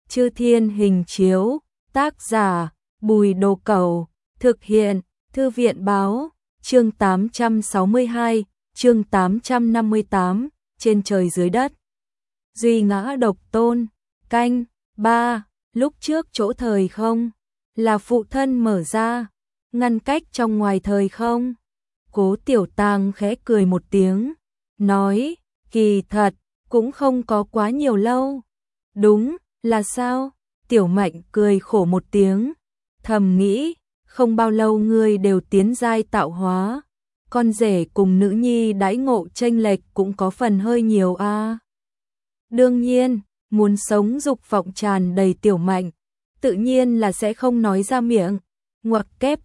Chư Thiên Hình Chiếu, tác giả Bùi Đồ Cẩu, thực hiện Thư viện Báo, chương 862, chương 858, trên trời dưới đất. Duy ngã độc tôn, canh, 3, lúc trước chỗ thời không, là phụ thân mở ra, ngăn cách trong ngoài thời không. Cố Tiểu Tang khẽ cười một tiếng, nói, kỳ thật, cũng không có quá nhiều lâu. Đúng, là sao? Tiểu Mạnh cười khổ một tiếng, thầm nghĩ, không bao lâu ngươi đều tiến giai tạo hóa, con rể cùng nữ nhi đãi ngộ chênh lệch cũng có phần hơi nhiều a. Đương nhiên, muốn sống dục vọng tràn đầy Tiểu Mạnh, tự nhiên là sẽ không nói ra miệng, ngoặc kép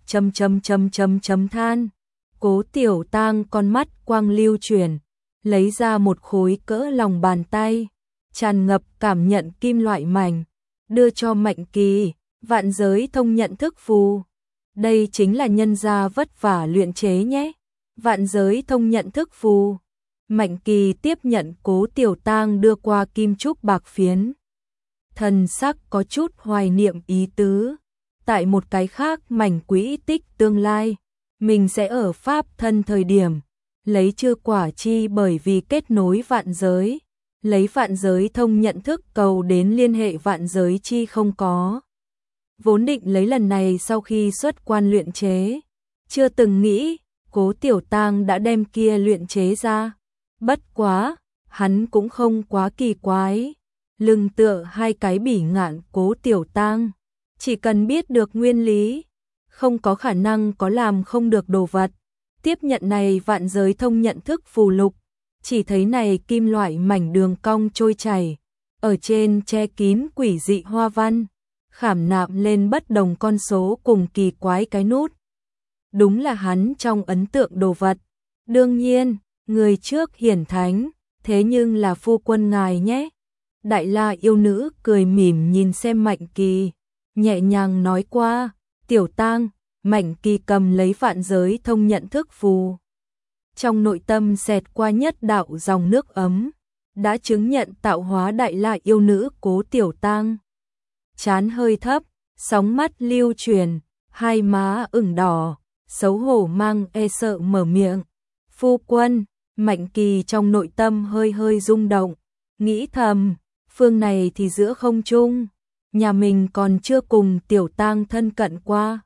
than. Cố Tiểu Tang con mắt quang lưu chuyển, lấy ra một khối cỡ lòng bàn tay, tràn ngập cảm nhận kim loại mảnh, đưa cho Mạnh Kỳ, vạn giới thông nhận thức phù. Đây chính là nhân gia vất vả luyện chế nhé. Vạn giới thông nhận thức phù. Mạnh Kỳ tiếp nhận Cố Tiểu Tang đưa qua kim trúc bạc phiến. Thần sắc có chút hoài niệm ý tứ. Tại một cái khác mảnh quỹ tích tương lai, mình sẽ ở Pháp thân thời điểm, lấy chư quả chi bởi vì kết nối vạn giới, lấy vạn giới thông nhận thức cầu đến liên hệ vạn giới chi không có. Vốn định lấy lần này sau khi xuất quan luyện chế, chưa từng nghĩ, Cố Tiểu Tang đã đem kia luyện chế ra. Bất quá, hắn cũng không quá kỳ quái, lưng tựa hai cái bỉ ngạn Cố Tiểu Tang, chỉ cần biết được nguyên lý, không có khả năng có làm không được đồ vật. Tiếp nhận này vạn giới thông nhận thức phù lục, chỉ thấy này kim loại mảnh đường cong trôi chảy, ở trên che kín quỷ dị hoa văn, khảm nạm lên bất đồng con số cùng kỳ quái cái nút. Đúng là hắn trong ấn tượng đồ vật. Đương nhiên, người trước hiển thánh, thế nhưng là phu quân ngài nhé. Đại La yêu nữ cười mỉm nhìn xem Mạnh Kỳ, nhẹ nhàng nói qua, Tiểu Tang. Mạnh Kỳ cầm lấy vạn giới thông nhận thức phù. Trong nội tâm xẹt qua nhất đạo dòng nước ấm, đã chứng nhận tạo hóa Đại La yêu nữ Cố Tiểu Tang. Trán hơi thấp, sóng mắt lưu chuyển, hai má ửng đỏ, xấu hổ mang e sợ mở miệng. Phu quân, Mạnh Kỳ trong nội tâm hơi hơi rung động, nghĩ thầm, phương này thì giữa không trung, nhà mình còn chưa cùng Tiểu Tang thân cận qua.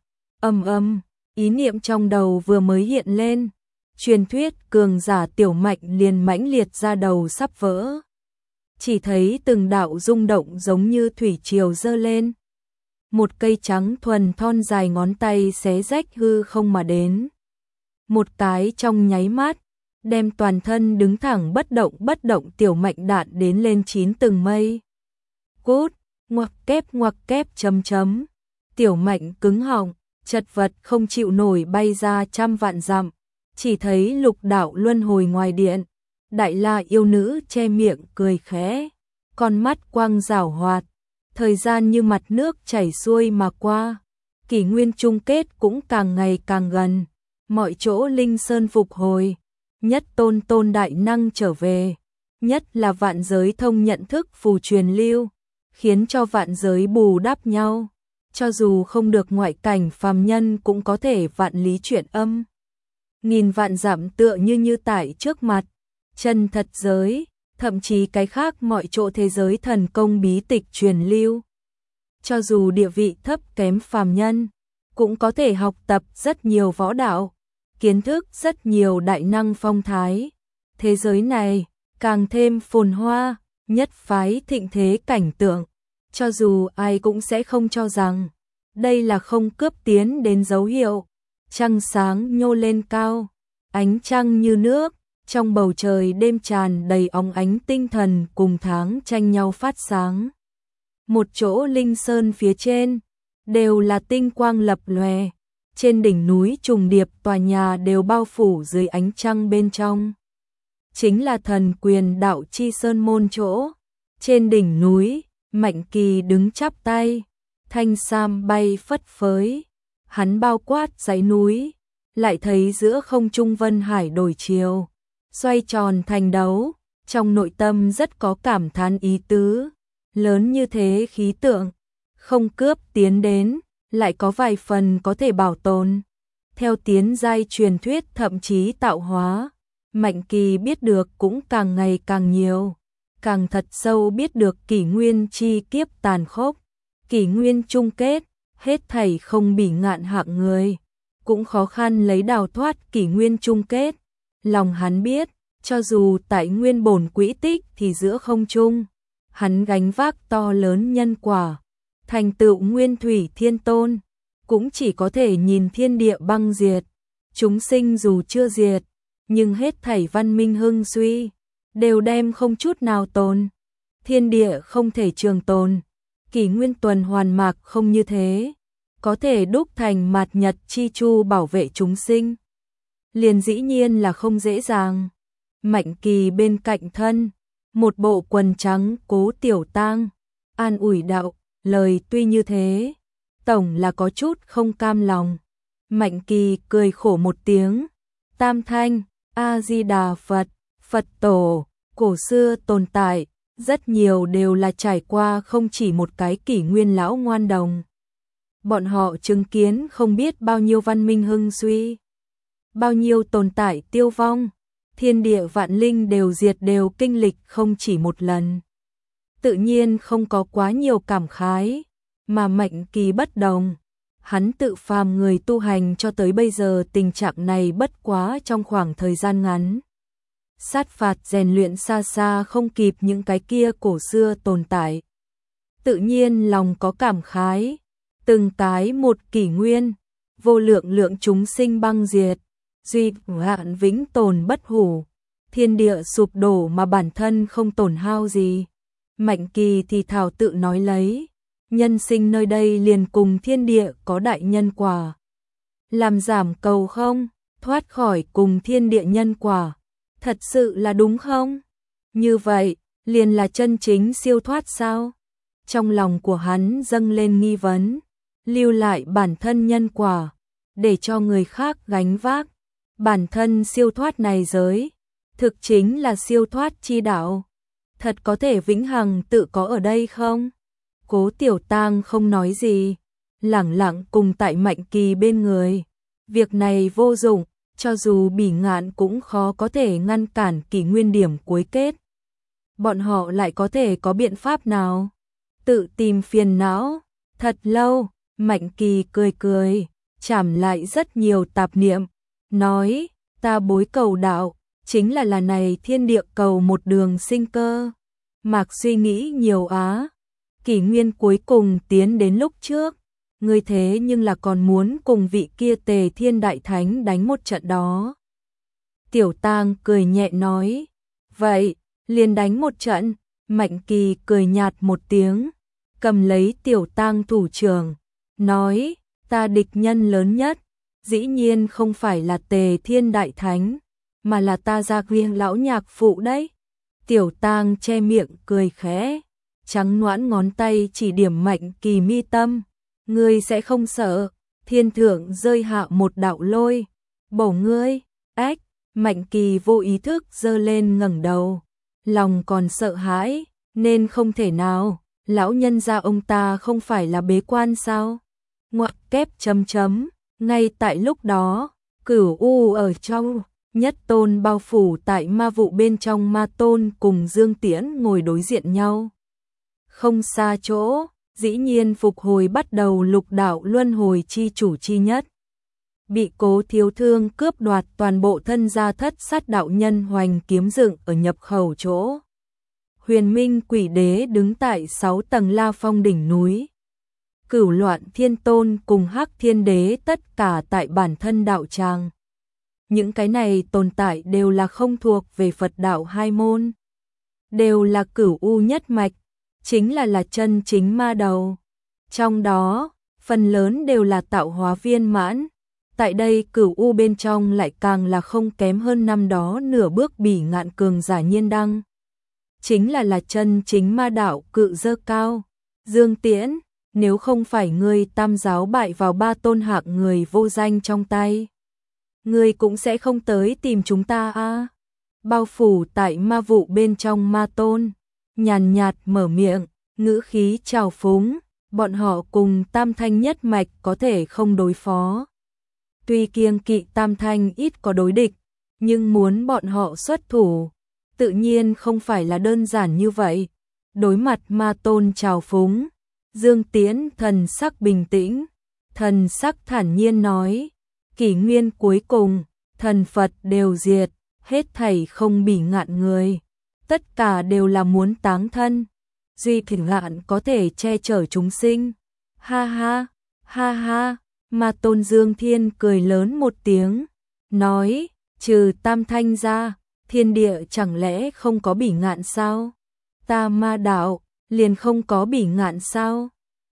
Ý niệm trong đầu vừa mới hiện lên, truyền thuyết cường giả Tiểu Mạnh liền mãnh liệt ra đầu sắp vỡ. Chỉ thấy từng đạo rung động giống như thủy triều dơ lên. Một cây trắng thuần thon dài ngón tay xé rách hư không mà đến. Một cái trong nháy mắt, đem toàn thân đứng thẳng bất động Tiểu Mạnh đạn đến lên 9 tầng mây. Cút, ngoặc kép Tiểu Mạnh cứng họng, chật vật không chịu nổi bay ra trăm vạn dặm, chỉ thấy lục đạo luân hồi ngoài điện. Đại La yêu nữ che miệng cười khẽ, con mắt quang giảo hoạt, thời gian như mặt nước chảy xuôi mà qua, kỷ nguyên chung kết cũng càng ngày càng gần, mọi chỗ linh sơn phục hồi, nhất tôn đại năng trở về, nhất là vạn giới thông nhận thức phù truyền lưu, khiến cho vạn giới bù đắp nhau. Cho dù không được ngoại cảnh phàm nhân cũng có thể vạn lý chuyển âm. Nghìn vạn dặm tựa như tại trước mặt, chân thật giới, thậm chí cái khác mọi chỗ thế giới thần công bí tịch truyền lưu. Cho dù địa vị thấp kém phàm nhân, cũng có thể học tập rất nhiều võ đạo, kiến thức rất nhiều đại năng phong thái. Thế giới này càng thêm phồn hoa, nhất phái thịnh thế cảnh tượng. Cho dù ai cũng sẽ không cho rằng đây là không cướp tiến đến dấu hiệu. Trăng sáng nhô lên cao, ánh trăng như nước, trong bầu trời đêm tràn đầy óng ánh tinh thần cùng tháng tranh nhau phát sáng. Một chỗ linh sơn phía trên, đều là tinh quang lập lòe, trên đỉnh núi trùng điệp tòa nhà đều bao phủ dưới ánh trăng bên trong. Chính là Thần Quyền Đạo Chi Sơn môn chỗ, trên đỉnh núi, Mạnh Kỳ đứng chắp tay, thanh sam bay phất phới, hắn bao quát dãy núi, lại thấy giữa không trung vân hải đổi chiều, xoay tròn thành đấu, trong nội tâm rất có cảm thán ý tứ, lớn như thế khí tượng, không cướp tiến đến, lại có vài phần có thể bảo tồn. Theo tiến giai truyền thuyết thậm chí tạo hóa, Mạnh Kỳ biết được cũng càng ngày càng nhiều, càng thật sâu biết được kỷ nguyên chi kiếp tàn khốc, kỷ nguyên chung kết, hết thảy không bỉ ngạn hạng người, cũng khó khăn lấy đào thoát kỷ nguyên chung kết. Lòng hắn biết, cho dù tại nguyên bổn quỹ tích thì giữa không trung, hắn gánh vác to lớn nhân quả, thành tựu nguyên thủy thiên tôn, cũng chỉ có thể nhìn thiên địa băng diệt, chúng sinh dù chưa diệt, nhưng hết thảy văn minh hưng suy, đều đem không chút nào tồn. Thiên địa không thể trường tồn, kỷ nguyên tuần hoàn mạc không như thế, có thể đúc thành mạt nhật chi chu bảo vệ chúng sinh. Liền dĩ nhiên là không dễ dàng. Mạnh Kỳ bên cạnh thân, một bộ quần trắng Cố Tiểu Tang, an ủi đạo, lời tuy như thế, tổng là có chút không cam lòng. Mạnh Kỳ cười khổ một tiếng, Tam Thanh, A-di-đà Phật, Phật tổ, cổ xưa tồn tại, rất nhiều đều là trải qua không chỉ một cái kỷ nguyên lão ngoan đồng. Bọn họ chứng kiến không biết bao nhiêu văn minh hưng suy, bao nhiêu tồn tại tiêu vong, thiên địa vạn linh đều diệt đều kinh lịch không chỉ một lần. Tự nhiên không có quá nhiều cảm khái, mà Mạnh Kỳ bất đồng. Hắn tự phàm người tu hành cho tới bây giờ tình trạng này bất quá trong khoảng thời gian ngắn. Sát phạt rèn luyện xa xa không kịp những cái kia cổ xưa tồn tại. Tự nhiên lòng có cảm khái, từng cái một kỷ nguyên, vô lượng lượng chúng sinh băng diệt, duy hạn vĩnh tồn bất hủ, thiên địa sụp đổ mà bản thân không tổn hao gì. Mạnh Kỳ thì thảo tự nói lấy, nhân sinh nơi đây liền cùng thiên địa có đại nhân quả. Làm giảm cầu không, thoát khỏi cùng thiên địa nhân quả, thật sự là đúng không? Như vậy, liền là chân chính siêu thoát sao? Trong lòng của hắn dâng lên nghi vấn, lưu lại bản thân nhân quả, để cho người khác gánh vác. Bản thân siêu thoát này giới, thực chính là siêu thoát chi đạo. Thật có thể vĩnh hằng tự có ở đây không? Cố Tiểu Tang không nói gì, lẳng lặng cùng tại Mạnh Kỳ bên người. Việc này vô dụng, cho dù bỉ ngạn cũng khó có thể ngăn cản kỷ nguyên điểm cuối kết. Bọn họ lại có thể có biện pháp nào? Tự tìm phiền não. Thật lâu, Mạnh Kỳ cười cười, chảm lại rất nhiều tạp niệm, nói, ta bối cầu đạo, chính là này thiên địa cầu một đường sinh cơ. Mạc suy nghĩ nhiều á, kỷ nguyên cuối cùng tiến đến lúc trước, ngươi thế nhưng là còn muốn cùng vị kia Tề Thiên Đại Thánh đánh một trận đó. Tiểu Tang cười nhẹ nói, vậy, liền đánh một trận. Mạnh Kỳ cười nhạt một tiếng, cầm lấy Tiểu Tang thủ trưởng, nói, ta địch nhân lớn nhất, dĩ nhiên không phải là Tề Thiên Đại Thánh, mà là ta Gia Quyên lão nhạc phụ đấy. Tiểu Tang che miệng cười khẽ, trắng nõn ngón tay chỉ điểm Mạnh Kỳ mi tâm, ngươi sẽ không sợ, thiên thượng rơi hạ một đạo lôi, bổ ngươi. Ách, Mạnh Kỳ vô ý thức giơ lên ngẩng đầu, lòng còn sợ hãi, nên không thể nào, lão nhân gia ông ta không phải là bế quan sao? Ngoặc kép chấm chấm, ngay tại lúc đó, Cửu U ở trong Nhất Tôn bao phủ tại ma vụ bên trong Ma Tôn cùng Dương Tiễn ngồi đối diện nhau. Không xa chỗ, dĩ nhiên phục hồi bắt đầu lục đạo luân hồi chi chủ chi nhất. Bị Cố Thiếu Thương cướp đoạt toàn bộ thân gia thất sát đạo nhân hoành kiếm dựng ở nhập khẩu chỗ. Huyền Minh Quỷ Đế đứng tại 6 tầng La Phong đỉnh núi. Cửu Loạn Thiên Tôn cùng Hắc Thiên Đế tất cả tại bản thân đạo tràng. Những cái này tồn tại đều là không thuộc về Phật đạo hai môn, đều là Cửu U nhất mạch, chính là chân chính ma đầu. Trong đó, phần lớn đều là tạo hóa viên mãn. Tại đây Cửu U bên trong lại càng là không kém hơn năm đó nửa bước bỉ ngạn cường giả Nhiên Đăng. Chính là chân chính ma đạo cự dơ cao. Dương Tiễn, nếu không phải ngươi tam giáo bại vào 3 tôn hạng người vô danh trong tay, ngươi cũng sẽ không tới tìm chúng ta a. Bao phủ tại ma vụ bên trong Ma Tôn, nhàn nhạt mở miệng, ngữ khí trào phúng, bọn họ cùng Tam Thanh nhất mạch có thể không đối phó. Tuy kiêng kỵ Tam Thanh ít có đối địch, nhưng muốn bọn họ xuất thủ, tự nhiên không phải là đơn giản như vậy. Đối mặt ma tôn trào phúng, Dương Tiễn thần sắc bình tĩnh, thần sắc thản nhiên nói, kỷ nguyên cuối cùng, thần Phật đều diệt, hết thảy không bỉ ngạn người, tất cả đều là muốn táng thân, duy thỉnh ngạn có thể che chở chúng sinh. Ha ha, ha ha, ma tôn Dương Thiên cười lớn một tiếng, nói, trừ Tam Thanh ra, thiên địa chẳng lẽ không có bỉ ngạn sao? Ta ma đạo, liền không có bỉ ngạn sao?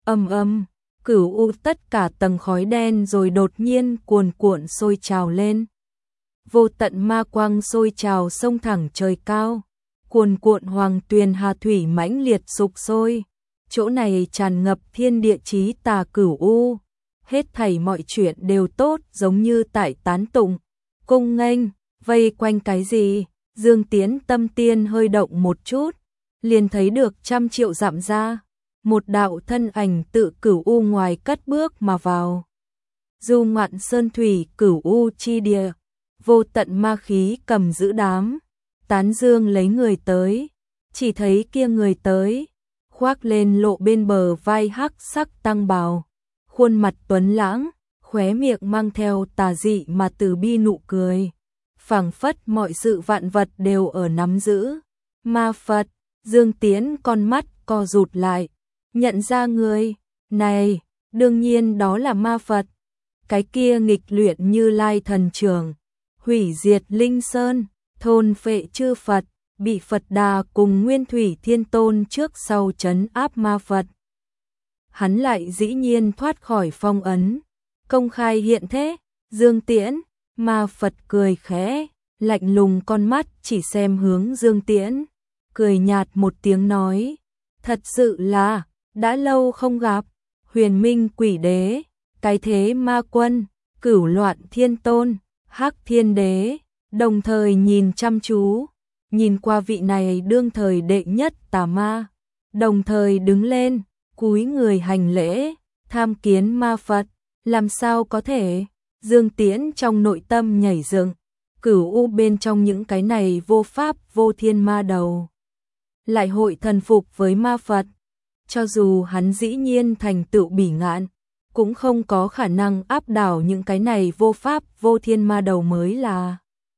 Cửu u tất cả tầng khói đen rồi đột nhiên cuồn cuộn sôi trào lên. Vô tận ma quang sôi trào sông thẳng trời cao, cuồn cuộn hoàng tuyền hà thủy mãnh liệt sục sôi. Chỗ này tràn ngập thiên địa chí tà cửu u, hết thảy mọi chuyện đều tốt giống như tại tán tụng. Cung nghênh, vây quanh cái gì? Dương Tiễn tâm tiên hơi động một chút, liền thấy được 100 triệu dặm ra, một đạo thân ảnh tự cửu u ngoài cất bước mà vào. Du ngoạn sơn thủy cửu u chi địa, vô tận ma khí cầm giữ đám, tán dương lấy người tới, chỉ thấy kia người tới, khoác lên lộ bên bờ vai hắc sắc tăng bào, khuôn mặt tuấn lãng, khóe miệng mang theo tà dị mà từ bi nụ cười, phảng phất mọi sự vạn vật đều ở nắm giữ. Ma Phật, Dương Tiễn con mắt co rụt lại, nhận ra người này, đương nhiên đó là Ma Phật, cái kia nghịch luyện Như Lai thần trưởng, hủy diệt linh sơn, thôn phệ chư Phật, bị Phật Đà cùng Nguyên Thủy Thiên Tôn trước sau trấn áp ma Phật. Hắn lại dĩ nhiên thoát khỏi phong ấn, công khai hiện thế. Dương Tiễn, ma Phật cười khẽ, lạnh lùng con mắt chỉ xem hướng Dương Tiễn, cười nhạt một tiếng nói, thật sự là, đã lâu không gặp, Huyền Minh Quỷ Đế, cái thế ma quân, Cửu Loạn Thiên Tôn, Hắc Thiên Đế, đồng thời nhìn chăm chú, nhìn qua vị này đương thời đệ nhất tà ma, đồng thời đứng lên, cúi người hành lễ, tham kiến ma Phật, làm sao có thể? Dương Tiễn trong nội tâm nhảy dựng, cửu u bên trong những cái này vô pháp vô thiên ma đầu, lại hội thần phục với ma Phật, cho dù hắn dĩ nhiên thành tựu bỉ ngạn, cũng không có khả năng áp đảo những cái này vô pháp vô thiên ma đầu mới là.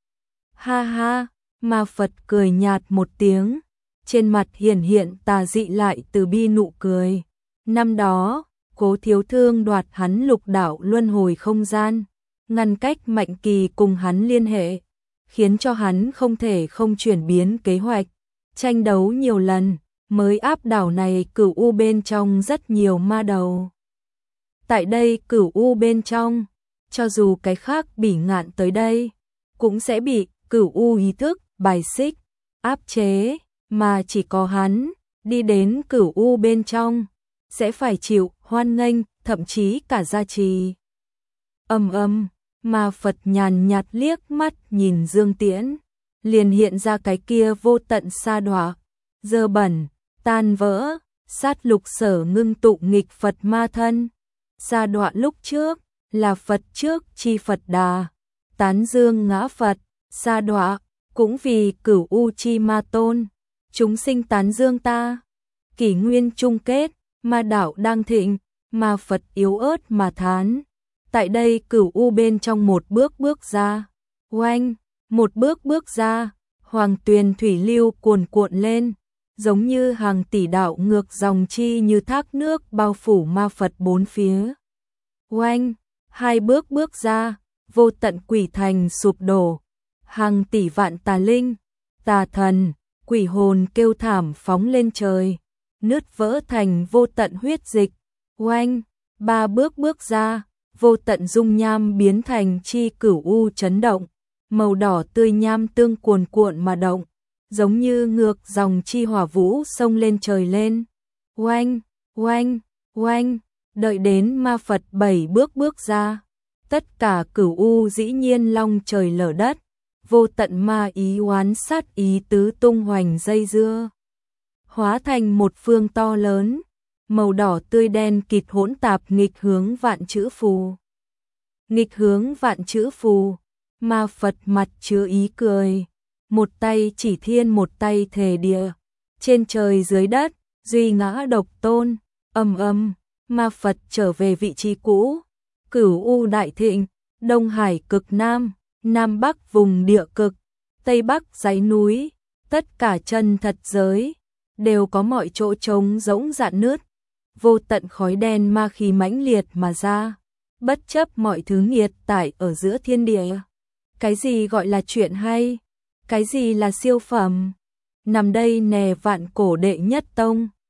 Ha ha, ma Phật cười nhạt một tiếng, trên mặt hiển hiện tà dị lại từ bi nụ cười. Năm đó, Cố Thiếu Thương đoạt hắn lục đạo luân hồi không gian, ngăn cách Mạnh Kỳ cùng hắn liên hệ, khiến cho hắn không thể không chuyển biến kế hoạch, tranh đấu nhiều lần, mới áp đảo này cửu u bên trong rất nhiều ma đầu. Tại đây cửu u bên trong, cho dù cái khác bỉ ngạn tới đây, cũng sẽ bị cửu u ý thức, bài xích, áp chế, mà chỉ có hắn, đi đến cửu u bên trong, sẽ phải chịu hoan nghênh, thậm chí cả gia trì. Ma Phật nhàn nhạt liếc mắt nhìn Dương Tiễn, liền hiện ra cái kia vô tận sa đọa, dơ bẩn, tan vỡ, sát lục sở ngưng tụ nghịch Phật ma thân. Sa đọa lúc trước, là Phật trước chi Phật Đà, tán dương ngã Phật, sa đọa, cũng vì cửu u chi ma tôn, chúng sinh tán dương ta. Kỷ nguyên chung kết, ma đạo đang thịnh, ma Phật yếu ớt mà thán. Tại đây cửu u bên trong một bước bước ra, oanh, một bước bước ra, hoàng tuyền thủy lưu cuồn cuộn lên, giống như hàng tỷ đạo ngược dòng chi như thác nước bao phủ ma Phật bốn phía. Oanh, hai bước bước ra, vô tận quỷ thành sụp đổ, hàng tỷ vạn tà linh, tà thần, quỷ hồn kêu thảm phóng lên trời, nứt vỡ thành vô tận huyết dịch. Oanh, ba bước bước ra, vô tận dung nham biến thành chi cửu u chấn động, màu đỏ tươi nham tương cuồn cuộn mà động, giống như ngược dòng chi hỏa vũ sông lên trời lên. Oanh, oanh, oanh, đợi đến ma Phật 7 bước bước ra, tất cả cửu u dĩ nhiên long trời lở đất, vô tận ma ý oán sát ý tứ tung hoành dây dưa. hóa thành một phương to lớn, màu đỏ tươi đen kịt hỗn tạp nghịch hướng vạn chữ phù. Nghịch hướng vạn chữ phù, ma Phật mặt chứa ý cười, một tay chỉ thiên một tay thề địa, trên trời dưới đất, duy ngã độc tôn, ầm ầm, ma Phật trở về vị trí cũ, Cửu U đại thịnh, Đông Hải cực Nam, Nam Bắc vùng địa cực, Tây Bắc dãy núi, tất cả chân thật giới, đều có mọi chỗ trống rỗng rạn nứt, vô tận khói đen ma khí mãnh liệt mà ra, bất chấp mọi thứ nghiệt tải ở giữa thiên địa. Cái gì gọi là chuyện hay? Cái gì là siêu phẩm? Nằm đây nè vạn cổ đệ nhất tông.